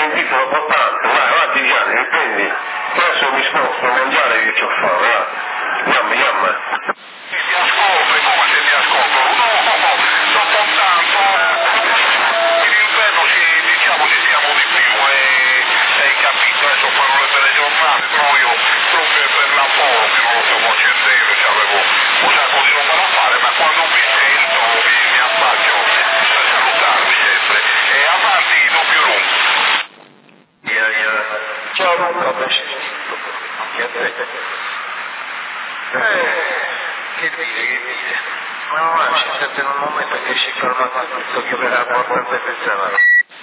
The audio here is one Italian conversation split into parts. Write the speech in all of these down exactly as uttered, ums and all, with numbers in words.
un titolo importante, vai avanti Gianni, riprendi, adesso mi sposto a mangiare che c'ho fame, va, yamma yamma. Ti ascolto, come se ti ascolto, no, dopo tanto, in inverno ci, diciamo ci siamo di più e hai capito, adesso fanno le belle giornate, però io proprio per lavoro che non lo stiamo accendendo, cioè avevo un sacco di roba da fare, ma quando mi sento mi, mi affaccio per salutarvi sempre, e avanti doppio room. Yeah, yeah. Ciao, vabbè, che a te. Eh, che dire, che dire. No, ma ci sente in un momento che si ferma tutto, che verrà a portare per pensare.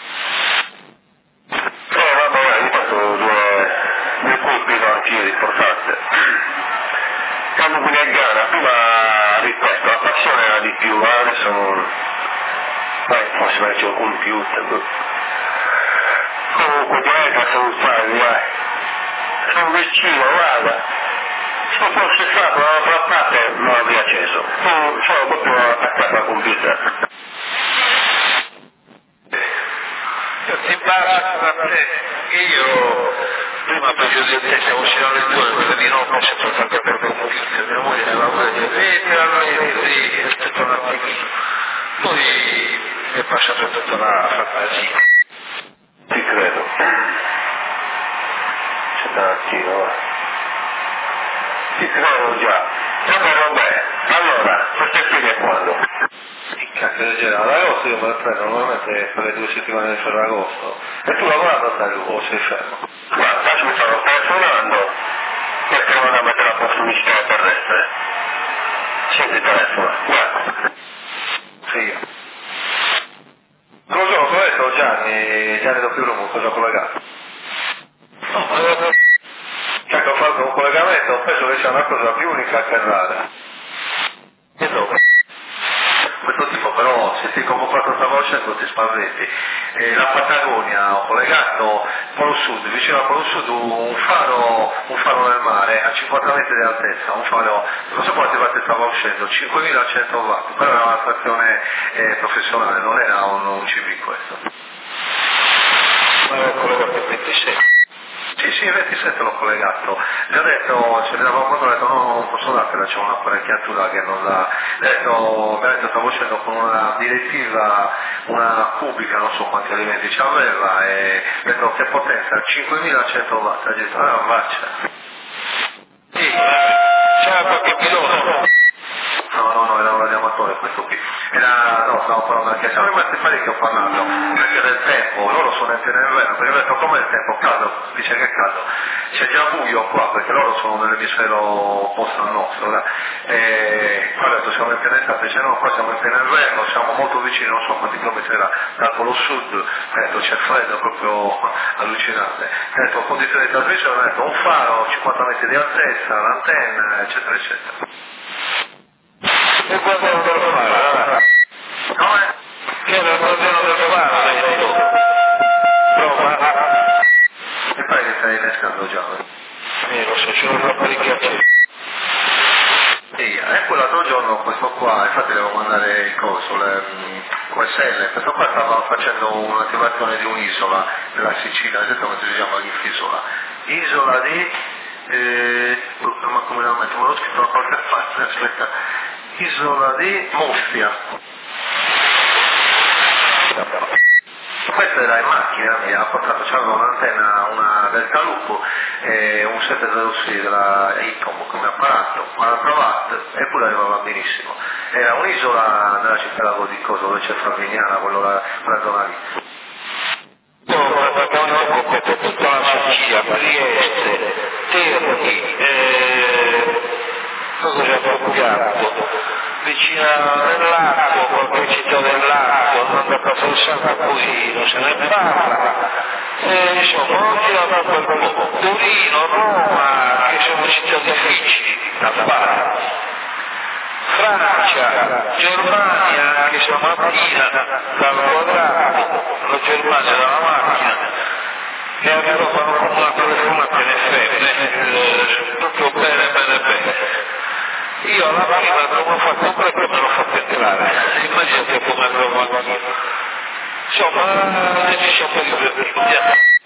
Eh vabbè, io ho fatto due, due colpi anch'io di portante. Quando mi è gara, prima ripeto, la passione era di più, adesso non... Beh, forse faccio il computer. Comunque direi che salutare, dai. Sono vicino, guarda. Se fosse stato dall'altra parte non l'avrei acceso. Sono, sono proprio attaccato al computer. Ti bacio da te, io prima peggio di te stavo uscendo alle due perché di no poi sempre fatto per il computer, mia moglie aveva voglia di vedi, allora vedi, aspetta un attimino. Poi mi è passato tutta la fantasia. Ti credo. C'è un attimo, va. Ti credo già. Vabbè, vabbè. Allora, queste fine quando? Che cacchio di genere, ad agosto io me ne prendo normalmente per le due settimane di Ferragosto. E tu lavorando stai o sei fermo? Guarda, mi stavo telefonando perché non a mettere a posto un sistema terrestre. Senti telefono, guarda. Sì. Cosa ho detto Gianni, Gianni doppio Rumo, cosa ho collegato? No, ma che ho fatto un collegamento, penso che sia una cosa più unica che rara. E dove? Questo tipo però, se ti convocato stavo facendo ti spaventi. Eh, la Patagonia ho collegato Polo Sud, vicino al Polo Sud un faro, un faro nel mare a cinquanta metri di altezza, un faro, non so quante watt stava uscendo, cinquemilacento watt, però era una stazione eh, professionale, non era un, un C V questo. Ma era collegato il ventisei. Sì, sì, il ventisette l'ho collegato. Gli ho detto, ce ne avevo fatto, ho detto no, non posso dartela, c'è un'apparecchiatura che non la... Mi ha detto, mi ha detto, stavo uscendo con una direttiva, una cubica, non so quanti elementi ci aveva, e mi ha detto che potenza, cinquemilacento watt, ha detto, ah, faccia. Sì, c'era qualche pilota? No, no, no, era un radioamatore questo qui. Era, no, stavo parlando anche, siamo rimasti pari che ho parlato, perché del tempo, loro sono in pieno inverno, perché ho detto com'è il tempo caldo, dice che è caldo, c'è già buio qua, perché loro sono nell'emisfero opposto al nostro, là. E poi ho detto siamo in piena estate, dice no, qua siamo in pieno inverno, siamo molto vicini, non so quanti chilometri era dal polo sud, ho detto c'è freddo, proprio allucinante, ho detto condizioni di trasmissione, ho detto un faro, cinquanta metri di altezza, l'antenna, eccetera, eccetera. E quando lo devo fare? Come? Che era il problema del fare, hai detto. Prova. E poi che stai innescando già? Eh, lo so, ce l'ho troppo di piacere. Sì, ecco l'altro giorno questo qua, infatti devo mandare il coso, le U S L, questo qua stava facendo un'attivazione di un'isola della Sicilia, vedete come si chiama l'isola? Isola di... Eh, ma come la metto? Me l'ho scritto da qualche parte, aspetta. Isola di Murcia. Questa era in macchina, mi ha portato, c'aveva un'antenna, una Delta Loop e un settecentosei della Icom come apparato, quaranta watt, eppure arrivava benissimo. Era un'isola nella città di Coso, dove c'è Favignana, quella, quella zona lì. Per tutta la Sicilia, Trieste, Terni, eh, cosa c'è proprio? Vicino all'Arco, qualche città dell'Arco, andando a Casa del Santo poi non se ne parla. E, insomma, ho girato per qualcuno. Torino, Roma, che sono città difficili da fare. Francia, Germania, che sono mattina dal quadrato, la Germania dalla macchina, e arrivo con una telefonata in effetti, proprio bene, bene, bene. Io alla prima come ho fatto perché me l'ho fatto entrare, immaginate come trovo. Insomma, ci siamo per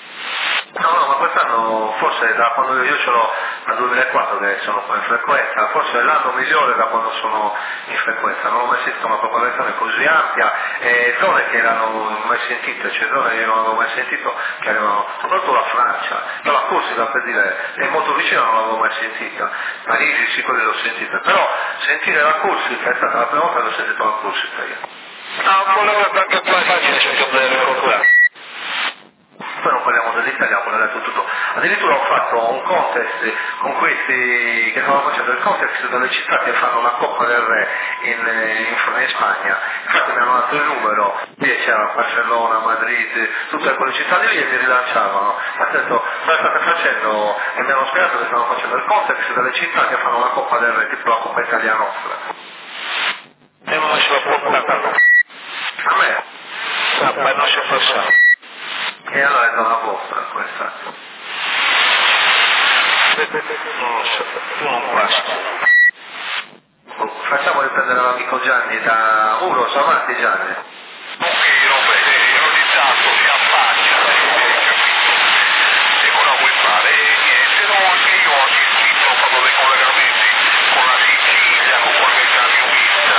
l'anno, forse da quando io ce l'ho dal duemilaquattro che sono qua in frequenza, forse è l'anno migliore da quando sono in frequenza, non ho mai sentito una propagazione così ampia, e zone che erano mai sentite, cioè zone che non avevo mai sentito, che avevano, soprattutto la Francia, io la Corsica per dire, è molto vicina, non l'avevo mai sentita, Parigi sì, quelle l'ho sentita, però sentire la Corsica è stata la prima volta che ho sentito la Corsica io. No, quello che anche qua facile cerco di ricordare. Poi non parliamo dell'Italia, quello è tutto. Addirittura ho fatto un contest con questi che stavano facendo il contest delle città che fanno la Coppa del Re in, in, in Spagna. Infatti mi hanno dato il numero, lì c'era Barcellona, Madrid, tutte quelle città di lì e mi rilanciavano. Ha detto, cosa state facendo? E mi hanno spiegato che stavano facendo il contest delle città che fanno la Coppa del Re, tipo la Coppa Italia nostra. E non ce l'ho portato. A me? No, poi non si è passato. E allora è zona vostra questa. Non lo so, tu non passi. Facciamo riprendere l'amico Gianni da Uros, avanti Gianni. Ok, Roberto, ogni tanto si affaccia, e cosa vuoi fare? E niente, no, anche io ho assistito, ho fatto dei collegamenti con la Sicilia, con qualche camionista,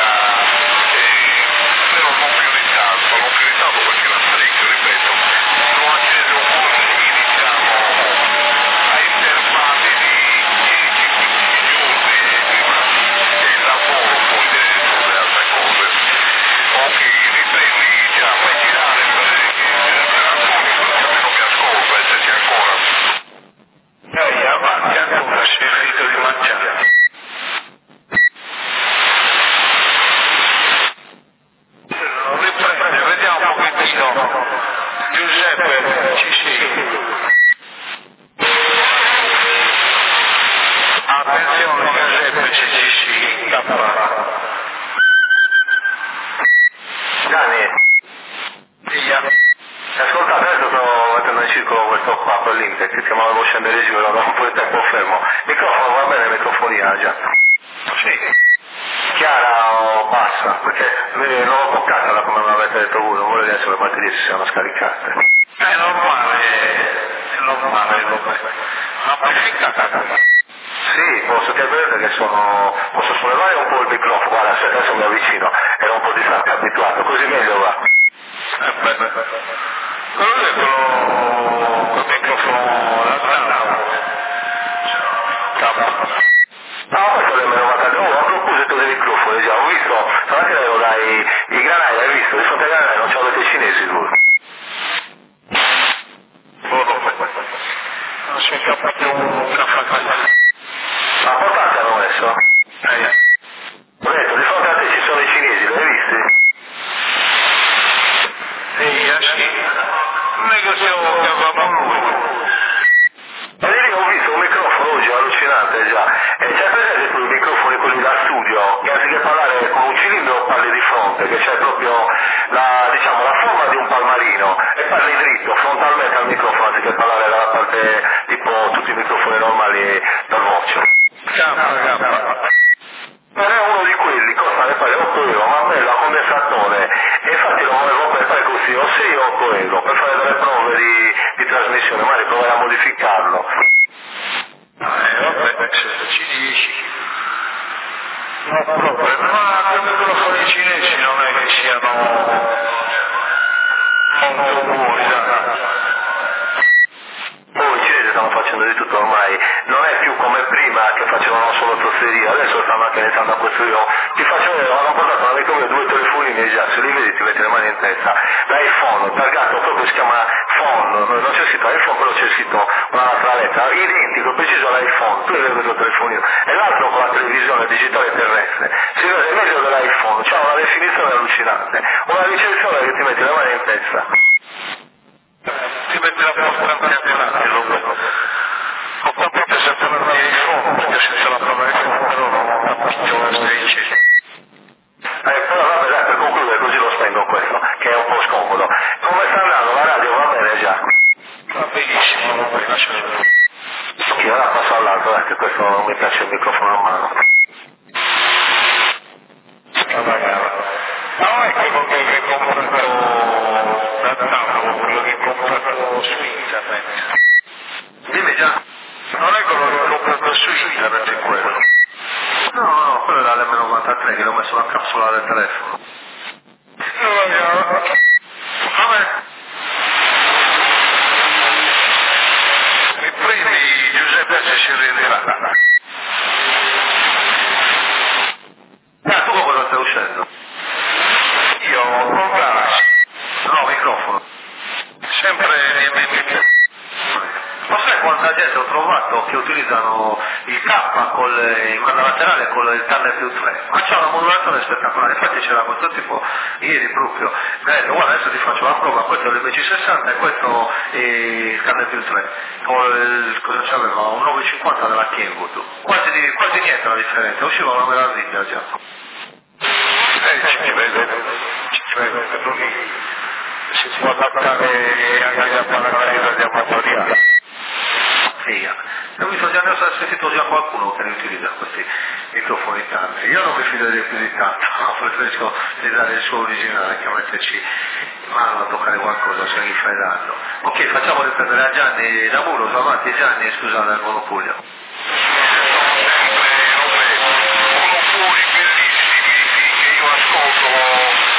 però non più di tanto, non più di tanto perché la parecchio, ripeto, l'ho acceso un po' così, diciamo, a intervalli di dieci quindici giorni prima del lavoro, poi delle sulle altre cose. Ok, riprendi già, fai girare per, per Antonio, perché almeno mi ascolta e se c'è ancora. Ehi, avanti ancora, si è finito di mangiare. Riprende, vediamo un pochettino. Giuseppe, ci sei? Attenzione Giuseppe, se ci si tappa. Gianni, Via. ascoltate, adesso sto mettendo in circolo questo qua per l'Inter, che ma volevo scendere giù, ero da un po' di tempo fermo. Microfono va bene, microfonia già. Sì. Chiara o bassa? Perché non l'ho toccata da come me l'avete detto voi, non volevo che le batterie si siano scaricate. È normale, è normale, Roberto. Amplificata. Sì, posso che vedete che sono. Posso sollevare un po' il microfono, guarda, adesso mi avvicino, era un po' distante abituato, così meglio va. Eh beh, quello è quello col microfono da strada. No, questo è meno vantaggio. Oh, a proposito dei microfoni, già, ho visto, stamattina ero dai i granai, hai visto? Di fronte ai granai non c'avete i cinesi tu. Non si è capito una faccenda. Ma portate hanno messo? Eh, Ho detto, di fronte a te ci sono i cinesi, li hai visti? Ehi, sì. Non è che siamo chiamati lui. E lì ho visto un microfono oggi allucinante già, e c'è presente tu i microfoni quelli da studio, che anziché parlare con un cilindro parli di fronte, che c'è proprio la, diciamo, la forma di un palmarino, e parli dritto, frontalmente al microfono, anziché parlare dalla parte tipo tutti i microfoni normali per voce. Cappa, cappa. Non è uno di quelli, costa ne pare otto euro, ma bello a condensatore, e infatti lo volevo per fare così, o sei o otto euro, per fare delle prove di, di trasmissione, magari provare a modificarlo. Eh, vabbè, se ci dici. No, proprio, ma i microfoni cinesi non è che siano molto buoni, dai. Poi i cinesi stanno facendo di tutto ormai, non è più come prima che facevano solo tosseria, adesso stanno anche iniziando a costruire. Ti faccio vedere, hanno portato un amico mio due telefonini e già, se li vedi ti metti le mani in testa. L'iPhone, targato proprio si chiama phone, non c'è scritto iPhone, però c'è scritto un'altra lettera, identico, preciso all'iPhone, tu vedi questo telefonino, e l'altro con la televisione digitale terrestre, si vede meglio dell'iPhone, c'ha una definizione allucinante, una ricezione che ti metti le mani in testa. Ti metti la posta anche avanti, lo ho capito se per andare in fondo, perché senza la prova di fondo però non ho capito la strisce. Eh, però vabbè dai, per concludere così lo spengo questo, che è un po' scomodo. Come sta andando la radio? Va bene già? Va benissimo, va benissimo. Ok, ora passo all'altro, dai, che questo non mi piace il microfono a mano. Va bene. No, è quello che hai comprato da tavolo, quello che hai comprato su internet. Dimmi già. sulla capsula del telefono. Come? Riprendi Giuseppe se si renderà. Ah, tu cosa stai uscendo? Io ho un problema. No, microfono. Sempre di amici. Ma sai quanta gente ho trovato che utilizzano il K con il manda laterale con il tunnel più tre? Ma c'è una modulazione spettacolare, infatti c'era questo tipo ieri proprio, mi ha detto guarda adesso ti faccio la prova, questo è l'M C sessanta e questo è il tunnel più tre, con il, cosa c'aveva? Un novecentocinquanta della Kenwood, quasi, di, quasi niente la differenza, usciva una meraviglia già. Eh, ci vede, ci vede, si può adattare anche a parlare di amatoriale. Sì, ho visto già, ne ho sentito già qualcuno che ne utilizza questi microfoni tanti. Io non mi fiderei più di tanto, preferisco dare il suo originale che metterci in mano a toccare qualcosa se gli fai danno. Ok, facciamo riprendere a Gianni da Muro, avanti Gianni, scusate il monopolio. Monopoli bellissimi che io ascolto.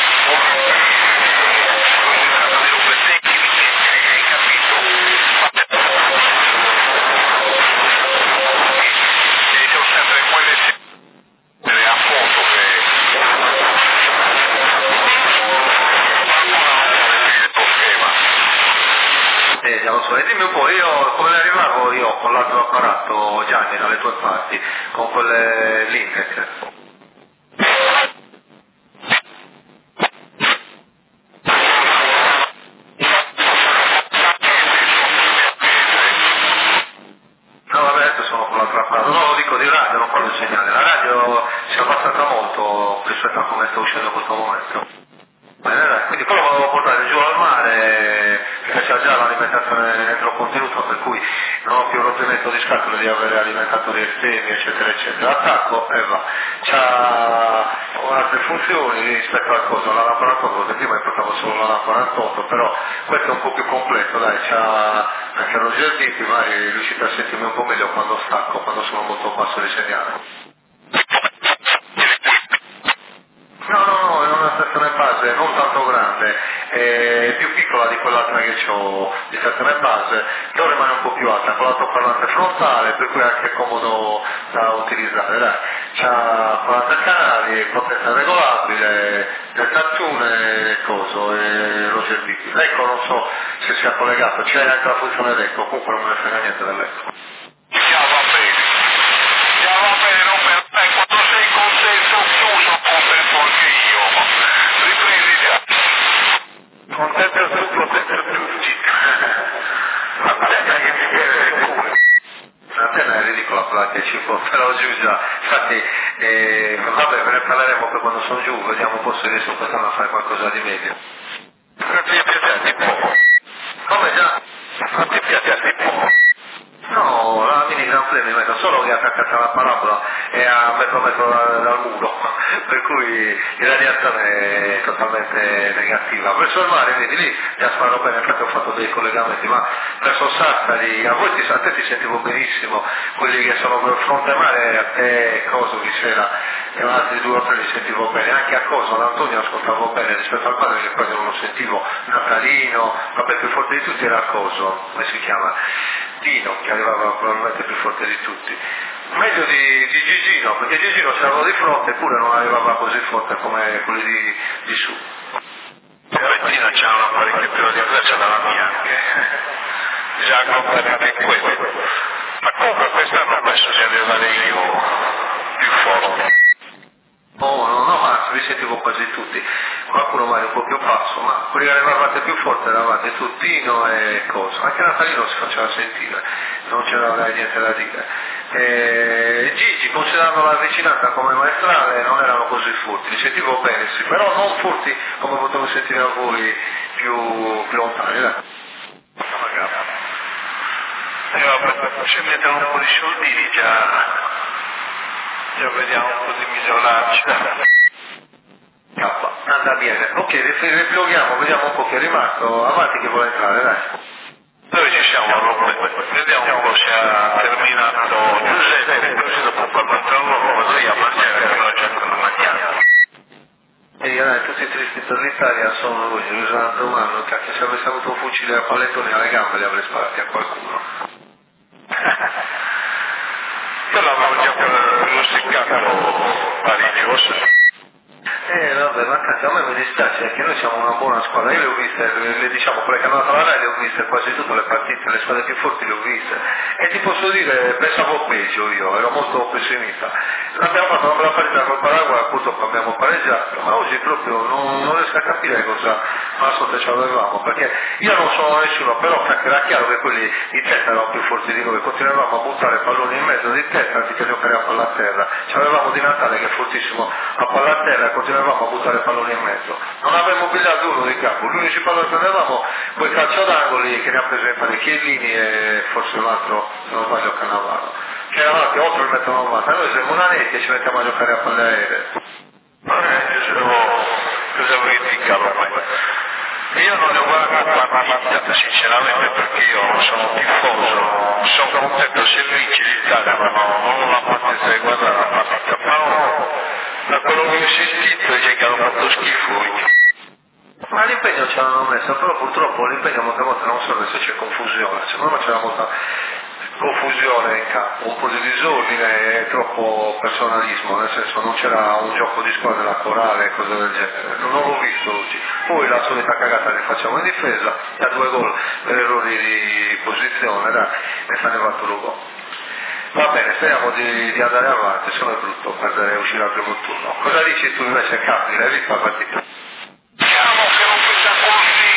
E dimmi un po', io come ne arrivavo io con l'altro apparato Gianni dalle tue parti, con quelle Lintec? No vabbè adesso sono con l'altro apparato, no lo dico di radio, non quello il segnale, la radio si è abbassata molto rispetto a come sta uscendo in questo momento. Bene, dai, quindi quello volevo portare giù al mare, perché c'è già l'alimentazione dentro contenuto, per cui non ho più rompimento di scatole di avere alimentatori esterni, eccetera, eccetera. Attacco e va. C'ha altre funzioni rispetto al coso, alla quarantotto, perché prima portavo solo la quarantotto, però questo è un po' più completo, dai, c'ha anche lo G D, magari riuscite a sentirmi un po' meglio quando stacco, quando sono molto basso di segnale. No, no, no, è una stazione base non tanto grande, è più piccola di quell'altra che ho di stazione base, però rimane un po' più alta, con l'altoparlante frontale, per cui è anche comodo da utilizzare, dai. C'ha quaranta canali, potenza regolabile, dettazione e coso, e lo servizio. L'eco non so se sia collegato, c'è anche la funzione d'eco, comunque non me ne frega niente dell'eco. Già va bene, già va bene, non per te, quando sei contento tu sono contento anche io, riprendi già. Contento tu, contento tutti. L'antenna che mi viene nel culo. L'antenna è ridicola quella che ci può, però giù già. Infatti, eh, vabbè, ve ne parleremo poi quando sono giù, vediamo un po' se riesco quest'anno a fare qualcosa di meglio. Non ti piace di poco. Come già? Non ti piace di poco. No, la mini Gran Premio metto solo che è attaccata alla parabola e a metro metro dal, dal muro, per cui l'irradiazione è totalmente negativa. Verso il mare, vedi lì, già sparo bene, infatti ho fatto dei collegamenti, ma verso Sassari, a voi ti, a te ti sentivo benissimo, quelli che sono per fronte mare, a te Coso chi c'era, e altri due o tre li sentivo bene, anche a Coso, ad Antonio ascoltavo bene rispetto al padre che poi non lo sentivo, Natalino, vabbè più forte di tutti era Coso, come si chiama? Tino, che arrivava probabilmente più forte di tutti. Meglio di, di Gigino, perché Gigino c'era di fronte eppure non arrivava così forte come quelli di, di su. Valentina c'ha una apparecchiatura diversa dalla mia, già completamente in quello. Ma comunque quest'anno penso sia di andare io più forte. Oh, no, no, anzi, vi sentivo quasi tutti, qualcuno magari un po' più basso, ma quelli che eravate più forti eravate Tuttino e Coso, anche Natalino si faceva sentire, non c'era niente da dire. E Gigi, considerando la vicinanza come maestrale, non erano così furti, li sentivo bene, sì, però non furti come potevo sentire a voi più, più lontani, dai. Magari. E vabbè, se mettono un po' di soldini già... Già vediamo un po' di migliorarci. K, anda bene. Ok, riploghiamo, vediamo un po' che è rimasto. Avanti che vuole entrare, dai. Noi ci siamo, vediamo un po' se ha terminato Giuseppe, così dopo quando entra un nuovo, così a mangiare, che noi cercano di mangiare. per l'Italia sono lui, lui sono un umano, cacchio, se avessi avuto un fucile a pallettoni alle gambe li avrei sparati a qualcuno. Io l'avevo già pronosticato Parigi, forse. Eh vabbè, ma cazzo, a me mi dispiace perché noi siamo una buona squadra, io le ho viste, le, le, diciamo quelle che hanno dato la Rai le ho viste quasi tutte le partite, le squadre più forti le ho viste e ti posso dire, pensavo peggio io, ero molto pessimista, abbiamo fatto una bella partita col Paraguay, purtroppo abbiamo pareggiato, ma oggi proprio non, non riesco a capire cosa a sotto ci avevamo, perché io non sono nessuno, però era chiaro che quelli di testa erano più forti di noi, continuavamo a buttare palloni in mezzo di testa anziché giocare a palla a terra, ci avevamo Di Natale che è fortissimo a palla a terra e continuavamo a buttare palloni in mezzo, non avevamo pigliato uno di campo, gli unici palloni che prendevamo quel calcio d'angoli che ne ha preso parecchiellini e forse un altro, se non sbaglio, Cannavaro, che era avanti oltre il metro novanta, noi siamo unanetti e ci mettiamo a giocare a palle aeree. Cosa vuoi dire, ormai? Io non ne ho guardato la partita sinceramente perché io sono tifoso, sono contento se vince l'Italia, ma no, non ho la pazienza di guardare la partita, però da quello che ho sentito è che hanno fatto schifo. Ma l'impegno ce l'hanno messo, però purtroppo l'impegno molte volte non serve se c'è confusione, secondo me c'era molta confusione in campo, un po' di disordine e troppo personalismo, nel senso non c'era un gioco di squadra corale e cose del genere, non l'ho visto oggi. Poi la solita cagata che facciamo in difesa, da due gol per errori di posizione, dai, ne fa ne va tutto gol. Va bene, speriamo di, di andare avanti, solo è brutto perdere e uscire al primo turno. Cosa dici tu invece, Capri, l'hai vista la partita? Diciamo che non pensa così,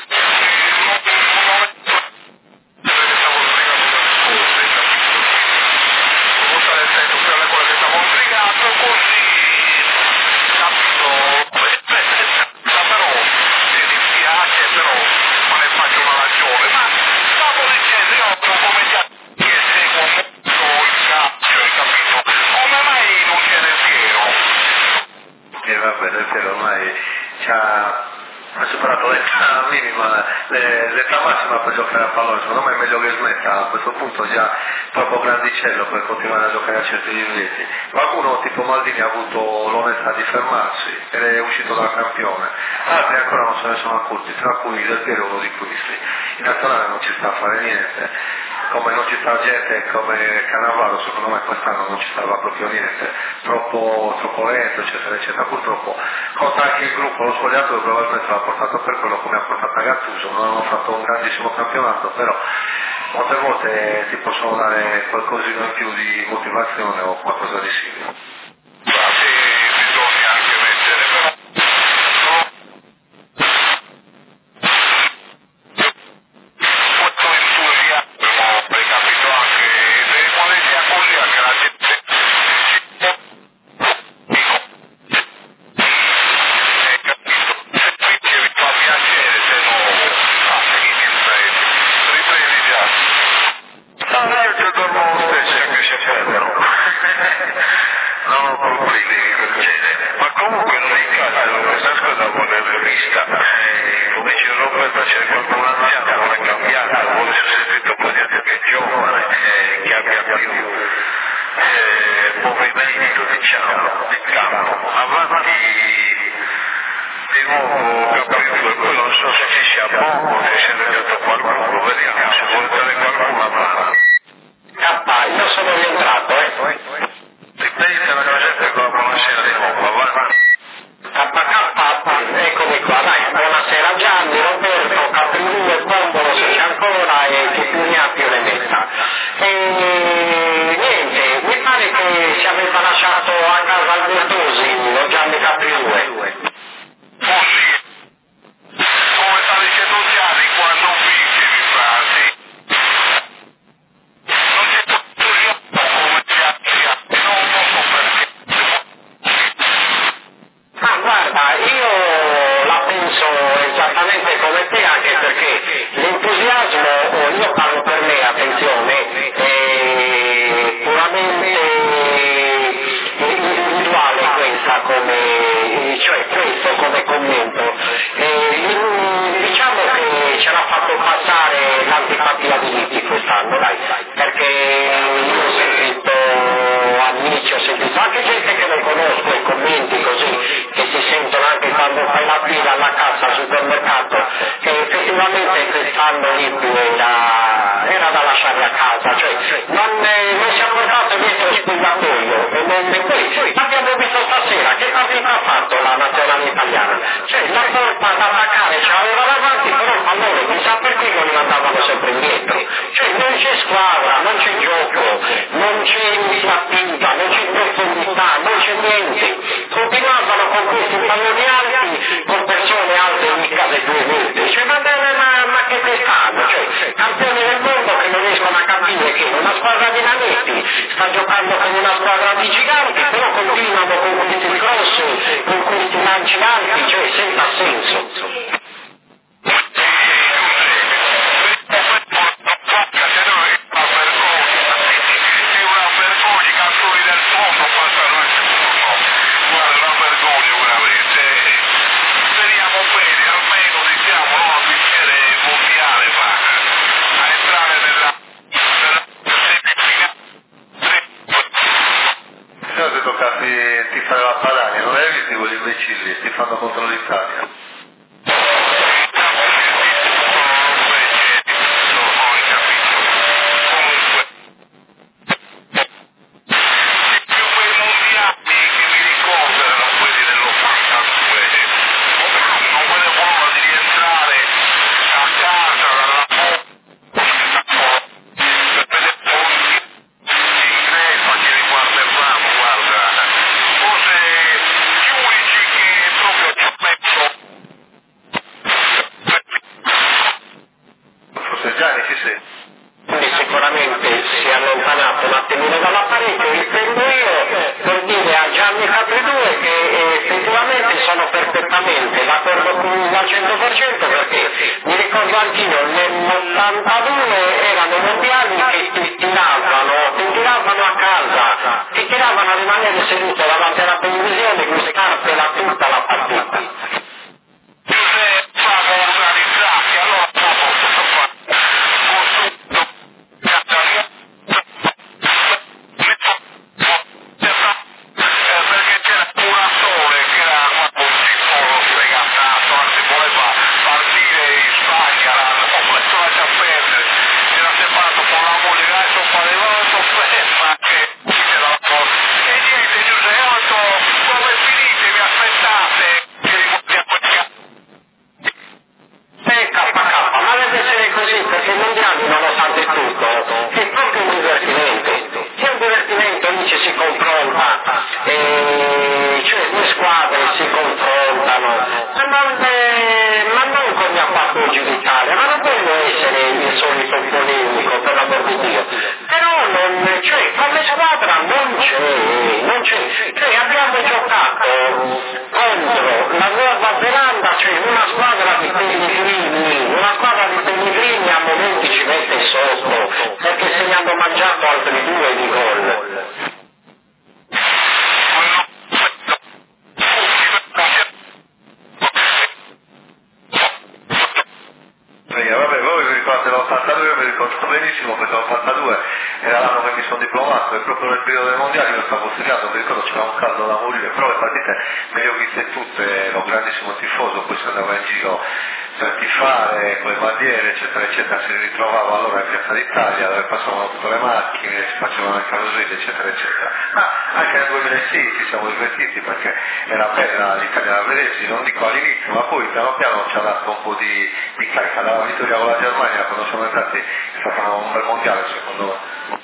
ha superato l'età minima, l'età massima per giocare a pallone, secondo me è meglio che smetta, a questo punto già troppo grandicello per continuare a giocare a certi livelli. Qualcuno tipo Maldini ha avuto l'onestà di fermarsi ed è uscito dal campione, altri ancora non se ne sono accorti, tra cui Del Piero uno di questi. In nazionale non ci sta a fare niente, come non ci sta gente come Cannavaro, secondo me quest'anno non ci stava proprio niente, troppo, troppo lento, eccetera, eccetera. Purtroppo conta anche il gruppo, lo spogliatoio probabilmente l'ha portato per quello come ha portato a Gattuso, non hanno fatto un grandissimo campionato, però molte volte ti possono dare qualcosina in più di motivazione o qualcosa di simile. bisogna anche mettere però anche gente che non conosco e commenti così, che si sentono anche quando fai la la fila alla cassa al supermercato, che effettivamente quest'anno Lippi era, era da lasciare a casa, cioè non, eh, non si è portato dietro spogliatoio e non e poi abbiamo visto stasera che partita ha fatto la nazionale italiana, cioè la colpa da attaccare ce l'aveva davanti, però il pallone chissà perché non li mandavano sempre indietro, cioè non c'è squadra, non c'è gioco, non c'è iniziativa, non c'è profondità, non c'è niente, continuavano con questi palloni alti con persone alte mica le due metri, cioè ma, ma, ma che quest'anno, cioè campioni del mondo che non riescono a capire che una squadra di nanetti sta giocando con una squadra di giganti, però continuano con questi cross, con questi lanci alti, cioè senza senso. Si fanno contro l'Italia. Quindi sicuramente si è allontanato un attimino dalla parete, riprendo io per dire a Gianni Capri due che effettivamente sono perfettamente d'accordo con lui al cento per cento, perché mi ricordo anch'io nell'ottantadue erano mondiali che ti tiravano, ti tiravano a casa, ti tiravano a rimanere seduto davanti alla televisione con scarpela tutta la partita. Era l'anno che mi sono diplomato e proprio nel periodo dei mondiali io stavo studiando, mi ricordo c'era un caldo da morire, però le partite me le ho viste tutte, ero un grandissimo tifoso, poi si andava in giro per tifare con le bandiere eccetera eccetera, si ritrovava allora in Piazza d'Italia dove passavano tutte le macchine, si facevano le carrozzerie eccetera eccetera, ma anche nel duemilasei ci siamo divertiti perché era bella l'Italia da vedersi, non dico all'inizio, ma poi piano piano ci ha dato un po' di, di carica, dalla vittoria con la Germania quando siamo entrati è stato un bel mondiale secondo me.